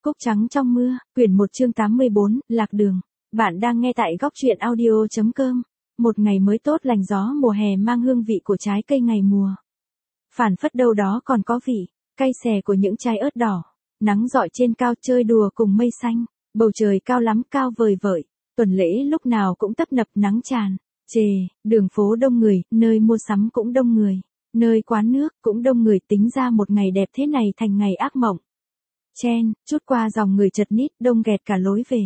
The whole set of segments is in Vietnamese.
Cúc trắng trong mưa, quyển 1 chương 84, lạc đường. Bạn đang nghe tại góc truyện audio.com. Một ngày mới tốt lành, gió mùa hè mang hương vị của trái cây ngày mùa. Phảng phất đâu đó còn có vị cay xè của những trái ớt đỏ. Nắng rọi trên cao chơi đùa cùng mây xanh. Bầu trời cao lắm, cao vời vợi. Tuần lễ lúc nào cũng tấp nập nắng tràn. Chề, đường phố đông người, nơi mua sắm cũng đông người. Nơi quán nước cũng đông người, tính ra một ngày đẹp thế này thành ngày ác mộng. Chen, chút qua dòng người chật ních, đông nghẹt cả lối về.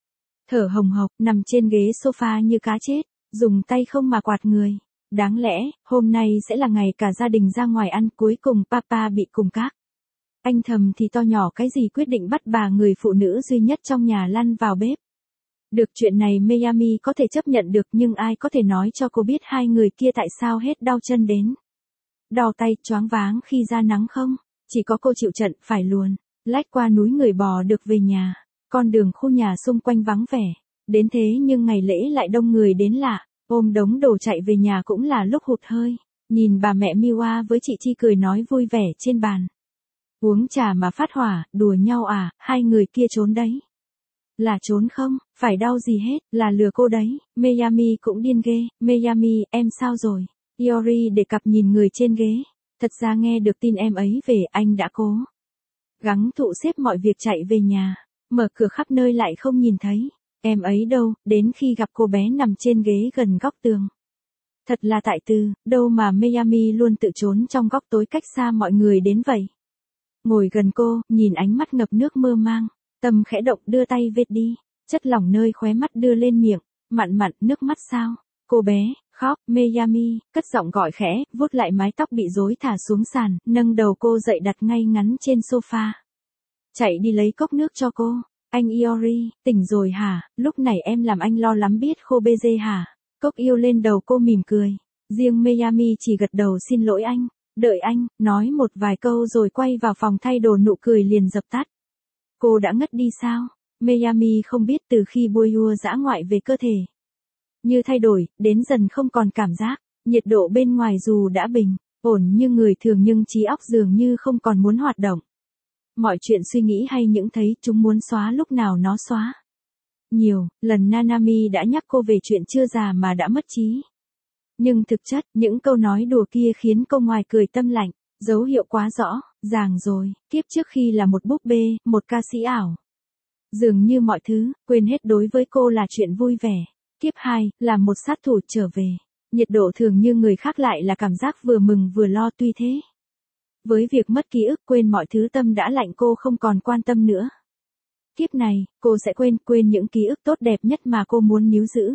Thở hồng hộc, nằm trên ghế sofa như cá chết, dùng tay không mà quạt người. Đáng lẽ, hôm nay sẽ là ngày cả gia đình ra ngoài ăn, cuối cùng papa bị cùng các anh thầm thì to nhỏ cái gì quyết định bắt bà người phụ nữ duy nhất trong nhà lăn vào bếp. Được chuyện này Miami có thể chấp nhận được, nhưng ai có thể nói cho cô biết hai người kia tại sao hết đau chân đến đau tay, choáng váng khi ra nắng không? Chỉ có cô chịu trận, phải luồn lách qua núi người bò được về nhà. Con đường khu nhà xung quanh vắng vẻ đến thế nhưng ngày lễ lại đông người đến lạ. Ôm đống đồ chạy về nhà cũng là lúc hụt hơi. Nhìn bà mẹ Miwa với chị Chi cười nói vui vẻ trên bàn. Uống trà mà phát hỏa, đùa nhau à, hai người kia trốn đấy. Là trốn không, phải đau gì hết, là lừa cô đấy. Miami cũng điên ghê. Miami, em sao rồi? Iori để cặp nhìn người trên ghế. Thật ra nghe được tin em ấy về, anh đã cố gắng thụ xếp mọi việc chạy về nhà. Mở cửa khắp nơi lại không nhìn thấy em ấy đâu, đến khi gặp cô bé nằm trên ghế gần góc tường. Thật là tại tư, đâu mà Miami luôn tự trốn trong góc tối cách xa mọi người đến vậy. Ngồi gần cô, nhìn ánh mắt ngập nước mơ mang, tâm khẽ động đưa tay vệt đi, chất lỏng nơi khóe mắt đưa lên miệng, mặn mặn nước mắt sao. Cô bé, khóc, Miami, cất giọng gọi khẽ, vuốt lại mái tóc bị rối thả xuống sàn, nâng đầu cô dậy đặt ngay ngắn trên sofa. Chạy đi lấy cốc nước cho cô. Anh Iori, tỉnh rồi hả, lúc này em làm anh lo lắm biết khô bê dê hả. Cốc yêu lên đầu cô mỉm cười. Riêng Miami chỉ gật đầu xin lỗi anh, đợi anh, nói một vài câu rồi quay vào phòng thay đồ, nụ cười liền dập tắt. Cô đã ngất đi sao? Miami không biết từ khi Boyua dã ngoại về cơ thể như thay đổi, đến dần không còn cảm giác, nhiệt độ bên ngoài dù đã bình ổn như người thường nhưng trí óc dường như không còn muốn hoạt động. Mọi chuyện suy nghĩ hay những thấy chúng muốn xóa lúc nào nó xóa. Nhiều lần Nanami đã nhắc cô về chuyện chưa già mà đã mất trí. Nhưng thực chất, những câu nói đùa kia khiến cô ngoài cười tâm lạnh, dấu hiệu quá rõ ràng rồi. Kiếp trước khi là một búp bê, một ca sĩ ảo, dường như mọi thứ quên hết đối với cô là chuyện vui vẻ. Kiếp 2, là một sát thủ trở về. Nhiệt độ thường như người khác lại là cảm giác vừa mừng vừa lo. Tuy thế, với việc mất ký ức, quên mọi thứ, tâm đã lạnh, cô không còn quan tâm nữa. Kiếp này, cô sẽ quên những ký ức tốt đẹp nhất mà cô muốn níu giữ.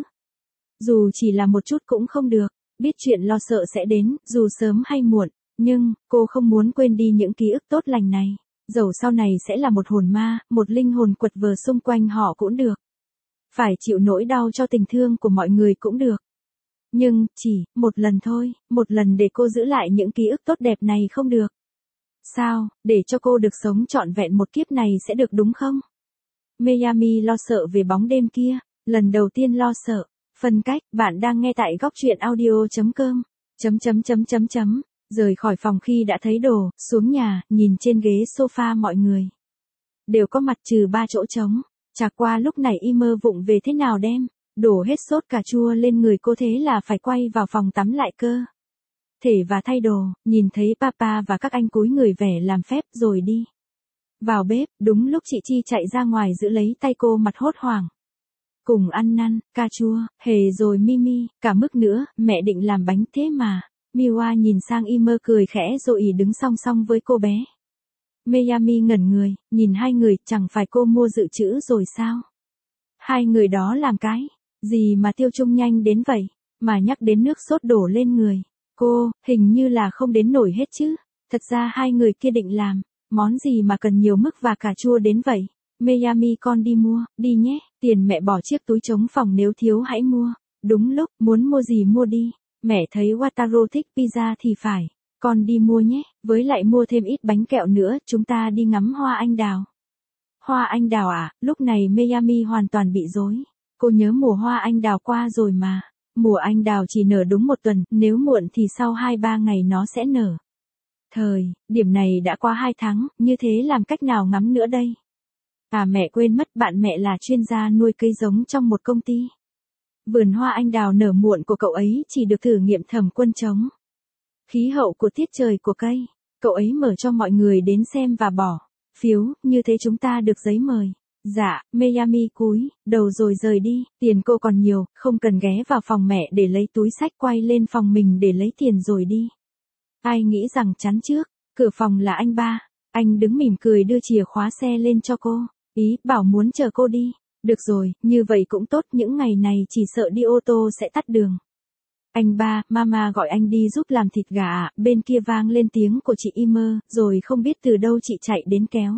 Dù chỉ là một chút cũng không được, biết chuyện lo sợ sẽ đến, dù sớm hay muộn, nhưng, cô không muốn quên đi những ký ức tốt lành này. Dẫu sau này sẽ là một hồn ma, một linh hồn quật vờ xung quanh họ cũng được. Phải chịu nỗi đau cho tình thương của mọi người cũng được. Nhưng, chỉ một lần thôi, một lần để cô giữ lại những ký ức tốt đẹp này không được. Sao, để cho cô được sống trọn vẹn một kiếp này sẽ được đúng không? Miami lo sợ về bóng đêm kia, lần đầu tiên lo sợ. Phân cách, bạn đang nghe tại góc truyện audio.com. Rời khỏi phòng khi đã thấy đồ, xuống nhà, nhìn trên ghế sofa mọi người đều có mặt trừ 3 chỗ trống. Chả qua lúc này y mơ vụng về thế nào đem đổ hết sốt cà chua lên người cô, thế là phải quay vào phòng tắm lại cơ thể và thay đồ. Nhìn thấy papa và các anh cúi người vẻ làm phép rồi đi vào bếp, đúng lúc chị Chi chạy ra ngoài giữ lấy tay cô, mặt hốt hoảng. Cùng ăn năn, cà chua, hề rồi Mimi, cả mức nữa, mẹ định làm bánh thế mà. Miwa nhìn sang y mơ cười khẽ rồi đứng song song với cô bé. Miami ngẩn người, nhìn hai người, chẳng phải cô mua dự trữ rồi sao? Hai người đó làm cái gì mà tiêu chung nhanh đến vậy, mà nhắc đến nước sốt đổ lên người cô, hình như là không đến nổi hết chứ. Thật ra hai người kia định làm món gì mà cần nhiều mứt và cà chua đến vậy. Miami, con đi mua, đi nhé, tiền mẹ bỏ chiếc túi trống phòng, nếu thiếu hãy mua. Đúng lúc, muốn mua gì mua đi, mẹ thấy Wataru thích pizza thì phải, con đi mua nhé, với lại mua thêm ít bánh kẹo nữa, chúng ta đi ngắm hoa anh đào. Hoa anh đào à? Lúc này Miami hoàn toàn bị rối. Cô nhớ mùa hoa anh đào qua rồi mà. Mùa anh đào chỉ nở đúng 1 tuần, nếu muộn thì sau 2-3 ngày nó sẽ nở. Điểm này đã qua 2 tháng, như thế làm cách nào ngắm nữa đây? À mẹ quên mất bạn mẹ là chuyên gia nuôi cây giống trong một công ty. Vườn hoa anh đào nở muộn của cậu ấy chỉ được thử nghiệm thẩm quân trống. Khí hậu của tiết trời của cây, cậu ấy mở cho mọi người đến xem và bỏ phiếu, như thế chúng ta được giấy mời. Dạ, Miami cúi đầu rồi rời đi, tiền cô còn nhiều, không cần ghé vào phòng mẹ để lấy túi xách, quay lên phòng mình để lấy tiền rồi đi. Ai nghĩ rằng chắn trước, cửa phòng là anh ba, anh đứng mỉm cười đưa chìa khóa xe lên cho cô, ý bảo muốn chờ cô đi. Được rồi, như vậy cũng tốt, những ngày này chỉ sợ đi ô tô sẽ tắt đường. Anh ba, mama gọi anh đi giúp làm thịt gà ạ. Bên kia vang lên tiếng của chị Imer, rồi không biết từ đâu chị chạy đến kéo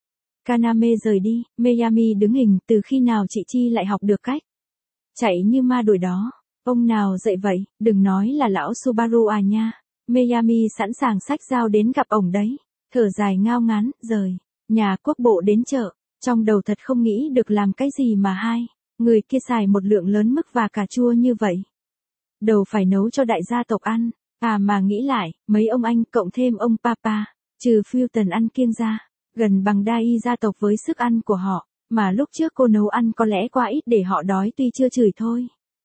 Kaname rời đi. Miami đứng hình, từ khi nào chị Chi lại học được cách chạy như ma đuổi đó. Ông nào dạy vậy, đừng nói là lão Subaru à nha. Miami sẵn sàng xách dao đến gặp ổng đấy. Thở dài ngao ngán, rời nhà quốc bộ đến chợ. Trong đầu thật không nghĩ được làm cái gì mà hai người kia xài một lượng lớn mứt và cà chua như vậy. Đầu phải nấu cho đại gia tộc ăn. À mà nghĩ lại, mấy ông anh cộng thêm ông Papa, trừ Fulton ăn kiêng ra, gần bằng đa y gia tộc với sức ăn của họ, mà lúc trước cô nấu ăn có lẽ quá ít để họ đói, tuy chưa chửi thôi.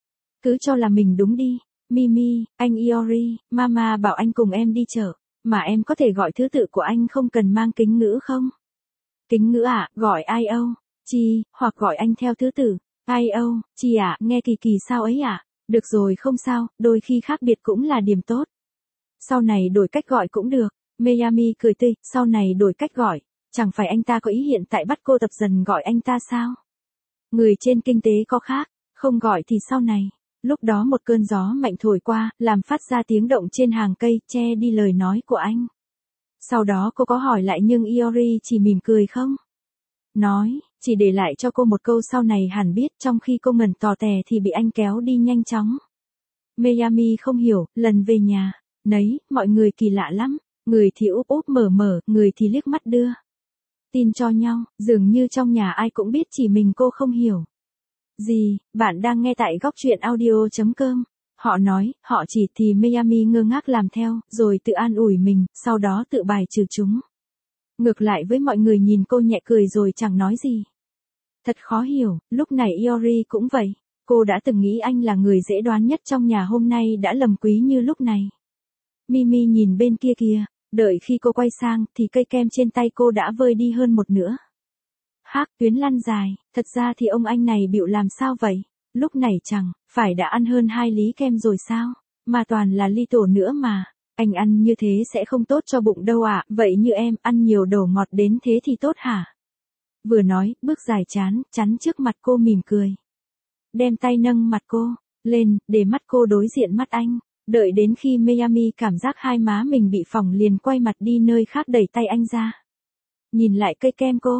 Cứ cho là mình đúng đi. Mimi, anh Iori, Mama bảo anh cùng em đi chợ, mà em có thể gọi thứ tự của anh không cần mang kính ngữ không? Kính ngữ à, gọi I.O. Chi, hoặc gọi anh theo thứ tự. I.O. Chi à, nghe kỳ kỳ sao ấy à? Được rồi không sao, đôi khi khác biệt cũng là điểm tốt. Sau này đổi cách gọi cũng được. Miami cười tươi, sau này đổi cách gọi. Chẳng phải anh ta có ý hiện tại bắt cô tập dần gọi anh ta sao? Người trên kinh tế có khác, không gọi thì sau này. Lúc đó một cơn gió mạnh thổi qua, làm phát ra tiếng động trên hàng cây, che đi lời nói của anh. Sau đó cô có hỏi lại nhưng Iori chỉ mỉm cười không nói, chỉ để lại cho cô một câu sau này hẳn biết, trong khi cô ngẩn tò tè thì bị anh kéo đi nhanh chóng. Miami không hiểu, lần về nhà, nấy, mọi người kỳ lạ lắm, người thì úp úp mở mở, người thì liếc mắt đưa tin cho nhau, dường như trong nhà ai cũng biết chỉ mình cô không hiểu. Gì, bạn đang nghe tại góc truyện audio.com. Họ nói, họ chỉ thì Miami ngơ ngác làm theo, rồi tự an ủi mình, sau đó tự bài trừ chúng. Ngược lại với mọi người nhìn cô nhẹ cười rồi chẳng nói gì. Thật khó hiểu, lúc này Iori cũng vậy. Cô đã từng nghĩ anh là người dễ đoán nhất trong nhà, hôm nay đã lầm quý như lúc này. Mimi nhìn bên kia kìa, đợi khi cô quay sang thì cây kem trên tay cô đã vơi đi hơn một nửa. Hác, tuyến lăn dài, thật ra thì ông anh này bịu làm sao vậy? Lúc này chẳng phải đã ăn hơn 2 lý kem rồi sao? Mà toàn là ly tổ nữa mà. Anh ăn như thế sẽ không tốt cho bụng đâu ạ, vậy như em ăn nhiều đồ ngọt đến thế thì tốt hả? Vừa nói, bước dài chắn trước mặt cô mỉm cười. Đem tay nâng mặt cô lên, để mắt cô đối diện mắt anh. Đợi đến khi Miami cảm giác hai má mình bị phỏng liền quay mặt đi nơi khác, đẩy tay anh ra. Nhìn lại cây kem cô,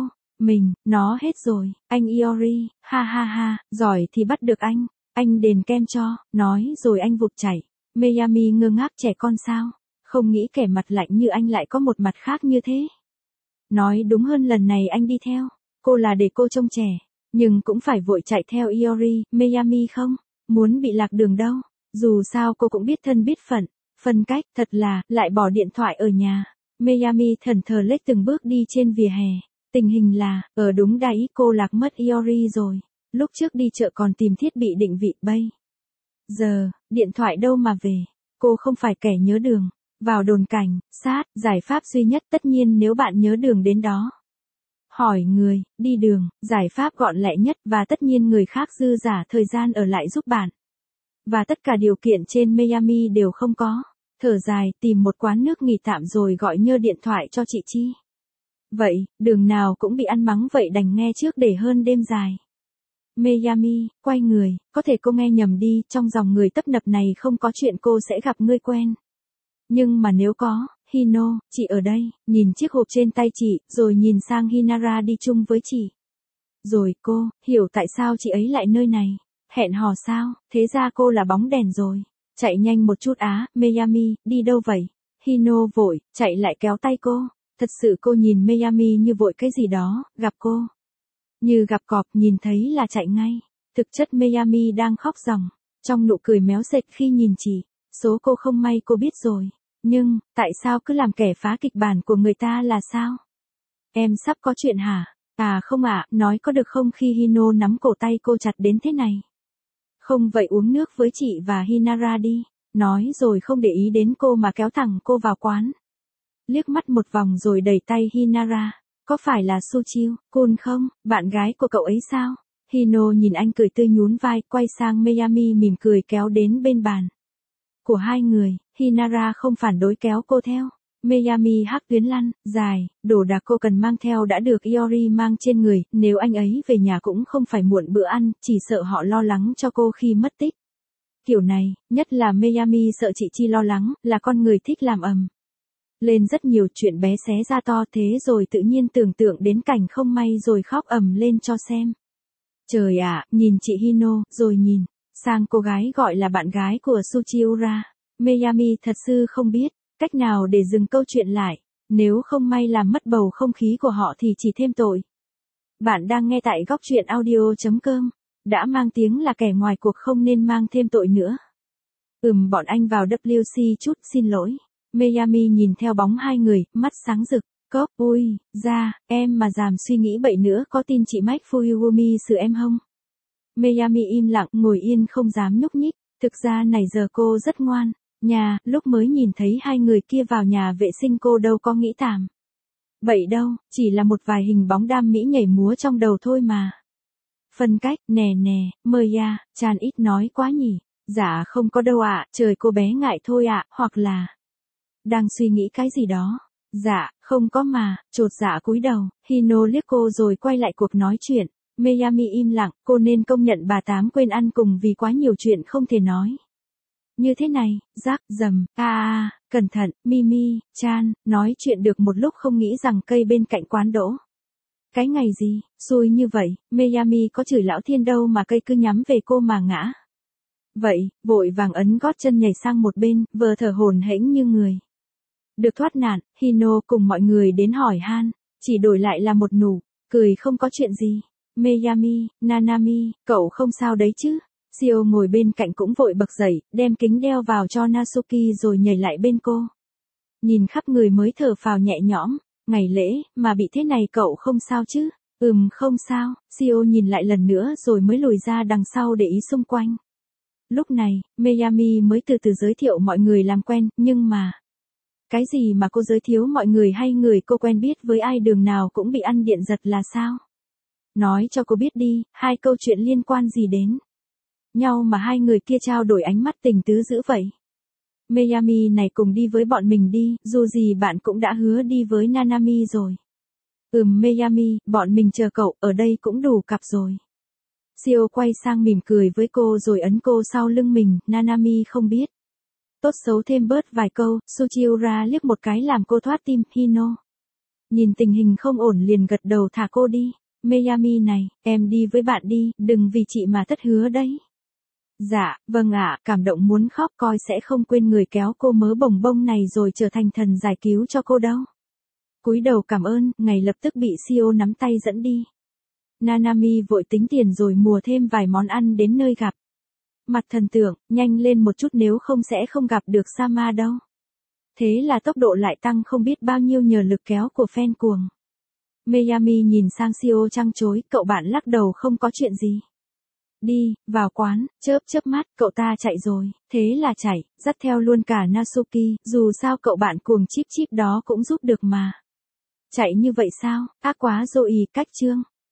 nó hết rồi, anh Iori, ha ha ha, giỏi thì bắt được anh đền kem cho, nói rồi anh vụt chạy. Miami ngơ ngác, trẻ con sao, không nghĩ kẻ mặt lạnh như anh lại có một mặt khác như thế. Nói đúng hơn lần này anh đi theo cô là để cô trông trẻ, nhưng cũng phải vội chạy theo Iori. Miami không muốn bị lạc đường đâu, dù sao cô cũng biết thân biết phận, phân cách, thật là, lại bỏ điện thoại ở nhà. Miami thẫn thờ lết từng bước đi trên vỉa hè. Tình hình là, ở đúng đáy cô lạc mất Iori rồi. Lúc trước đi chợ còn tìm thiết bị định vị, bây giờ, điện thoại đâu mà về. Cô không phải kẻ nhớ đường. Vào đồn cảnh sát, giải pháp duy nhất tất nhiên nếu bạn nhớ đường đến đó. Hỏi người đi đường, giải pháp gọn lẹ nhất, và tất nhiên người khác dư giả thời gian ở lại giúp bạn. Và tất cả điều kiện trên Miami đều không có. Thở dài, tìm một quán nước nghỉ tạm rồi gọi nhơ điện thoại cho chị Chi. Vậy, đường nào cũng bị ăn mắng vậy đành nghe trước để hơn đêm dài. Miami, quay người, có thể cô nghe nhầm đi, trong dòng người tấp nập này không có chuyện cô sẽ gặp người quen. Nhưng mà nếu có, Hino, chị ở đây, nhìn chiếc hộp trên tay chị, rồi nhìn sang Hinara đi chung với chị. Rồi cô, hiểu tại sao chị ấy lại nơi này. Hẹn hò sao, thế ra cô là bóng đèn rồi. Chạy nhanh một chút á, Miami, đi đâu vậy? Hino vội, chạy lại kéo tay cô. Thật sự cô nhìn Miami như vội cái gì đó, gặp cô như gặp cọp, nhìn thấy là chạy ngay. Thực chất Miami đang khóc ròng, trong nụ cười méo sệt khi nhìn chị. Số cô không may cô biết rồi. Nhưng, tại sao cứ làm kẻ phá kịch bản của người ta là sao? Em sắp có chuyện hả? À không ạ, nói có được không khi Hino nắm cổ tay cô chặt đến thế này. Không vậy uống nước với chị và Hinara đi. Nói rồi không để ý đến cô mà kéo thẳng cô vào quán. Liếc mắt một vòng rồi đẩy tay Hinara. Có phải là Suchiu, Kun không, bạn gái của cậu ấy sao? Hino nhìn anh cười tươi nhún vai, quay sang Miyami mỉm cười kéo đến bên bàn của hai người. Hinara không phản đối kéo cô theo. Miyami hắc tuyến lăn, dài, đồ đạc cô cần mang theo đã được Iori mang trên người, nếu anh ấy về nhà cũng không phải muộn bữa ăn, chỉ sợ họ lo lắng cho cô khi mất tích. Kiểu này, nhất là Miyami sợ chị Chi lo lắng, là con người thích làm ầm lên rất nhiều chuyện bé xé ra to, thế rồi tự nhiên tưởng tượng đến cảnh không may rồi khóc ầm lên cho xem. Trời ạ, nhìn chị Hino, rồi nhìn sang cô gái gọi là bạn gái của Suchiura. Miyami thật sự không biết cách nào để dừng câu chuyện lại, nếu không may làm mất bầu không khí của họ thì chỉ thêm tội. Bạn đang nghe tại góc truyện audio.com, đã mang tiếng là kẻ ngoài cuộc không nên mang thêm tội nữa. Bọn anh vào WC chút, xin lỗi. Miyami nhìn theo bóng hai người, mắt sáng rực. Cốc, ui, ra, em mà dám suy nghĩ bậy nữa có tin chị Mách Fuyumi xử em không? Miyami im lặng, ngồi yên không dám nhúc nhích. Thực ra nãy giờ cô rất ngoan. Nhà, lúc mới nhìn thấy hai người kia vào nhà vệ sinh cô đâu có nghĩ tạm bậy đâu, chỉ là một vài hình bóng đam mỹ nhảy múa trong đầu thôi mà. Phân cách, nè, mời à, Chan ít nói quá nhỉ. Dạ không có đâu ạ, trời cô bé ngại thôi ạ, hoặc là đang suy nghĩ cái gì đó. Dạ, không có mà, chột dạ cúi đầu. Hino liếc cô rồi quay lại cuộc nói chuyện. Miyami im lặng, cô nên công nhận bà Tám quên ăn cùng vì quá nhiều chuyện không thể nói. Như thế này, rắc, dầm, cẩn thận, Mimi, Chan, nói chuyện được một lúc không nghĩ rằng cây bên cạnh quán đỗ. Cái ngày gì, xui như vậy, Miyami có chửi lão thiên đâu mà cây cứ nhắm về cô mà ngã. Vậy, vội vàng ấn gót chân nhảy sang một bên, vờ thở hổn hển như người được thoát nạn. Hino cùng mọi người đến hỏi han, chỉ đổi lại là một nụ cười không có chuyện gì. Miyami, Nanami, cậu không sao đấy chứ? Shio ngồi bên cạnh cũng vội bật dậy, đem kính đeo vào cho Natsuki rồi nhảy lại bên cô. Nhìn khắp người mới thở phào nhẹ nhõm, ngày lễ mà bị thế này cậu không sao chứ? Không sao. Shio nhìn lại lần nữa rồi mới lùi ra đằng sau để ý xung quanh. Lúc này, Miyami mới từ từ giới thiệu mọi người làm quen, nhưng mà cái gì mà cô giới thiệu mọi người hay người cô quen biết với ai đường nào cũng bị ăn điện giật là sao? Nói cho cô biết đi, hai câu chuyện liên quan gì đến nhau mà hai người kia trao đổi ánh mắt tình tứ dữ vậy. Miyami này cùng đi với bọn mình đi, dù gì bạn cũng đã hứa đi với Nanami rồi. Miyami, bọn mình chờ cậu, ở đây cũng đủ cặp rồi. Shio quay sang mỉm cười với cô rồi ấn cô sau lưng mình, Nanami không biết tốt xấu thêm bớt vài câu. Suchiura liếc một cái làm cô thoát tim. Hino nhìn tình hình không ổn liền gật đầu thả cô đi. Miyami này, em đi với bạn đi, đừng vì chị mà thất hứa đấy. Dạ, vâng ạ, cảm động muốn khóc, coi sẽ không quên người kéo cô mớ bồng bông này rồi trở thành thần giải cứu cho cô đâu. Cúi đầu cảm ơn, ngay lập tức bị Shio nắm tay dẫn đi. Nanami vội tính tiền rồi mua thêm vài món ăn đến nơi gặp mặt thần tượng, nhanh lên một chút nếu không sẽ không gặp được Sama đâu. Thế là tốc độ lại tăng không biết bao nhiêu nhờ lực kéo của fan cuồng. Miyami nhìn sang Shio trăng chối, cậu bạn lắc đầu không có chuyện gì. Đi, vào quán, chớp mắt, cậu ta chạy rồi, thế là chạy, dắt theo luôn cả Natsuki, dù sao cậu bạn cuồng chip đó cũng giúp được mà. Chạy như vậy sao, ác quá rồi, cách chương.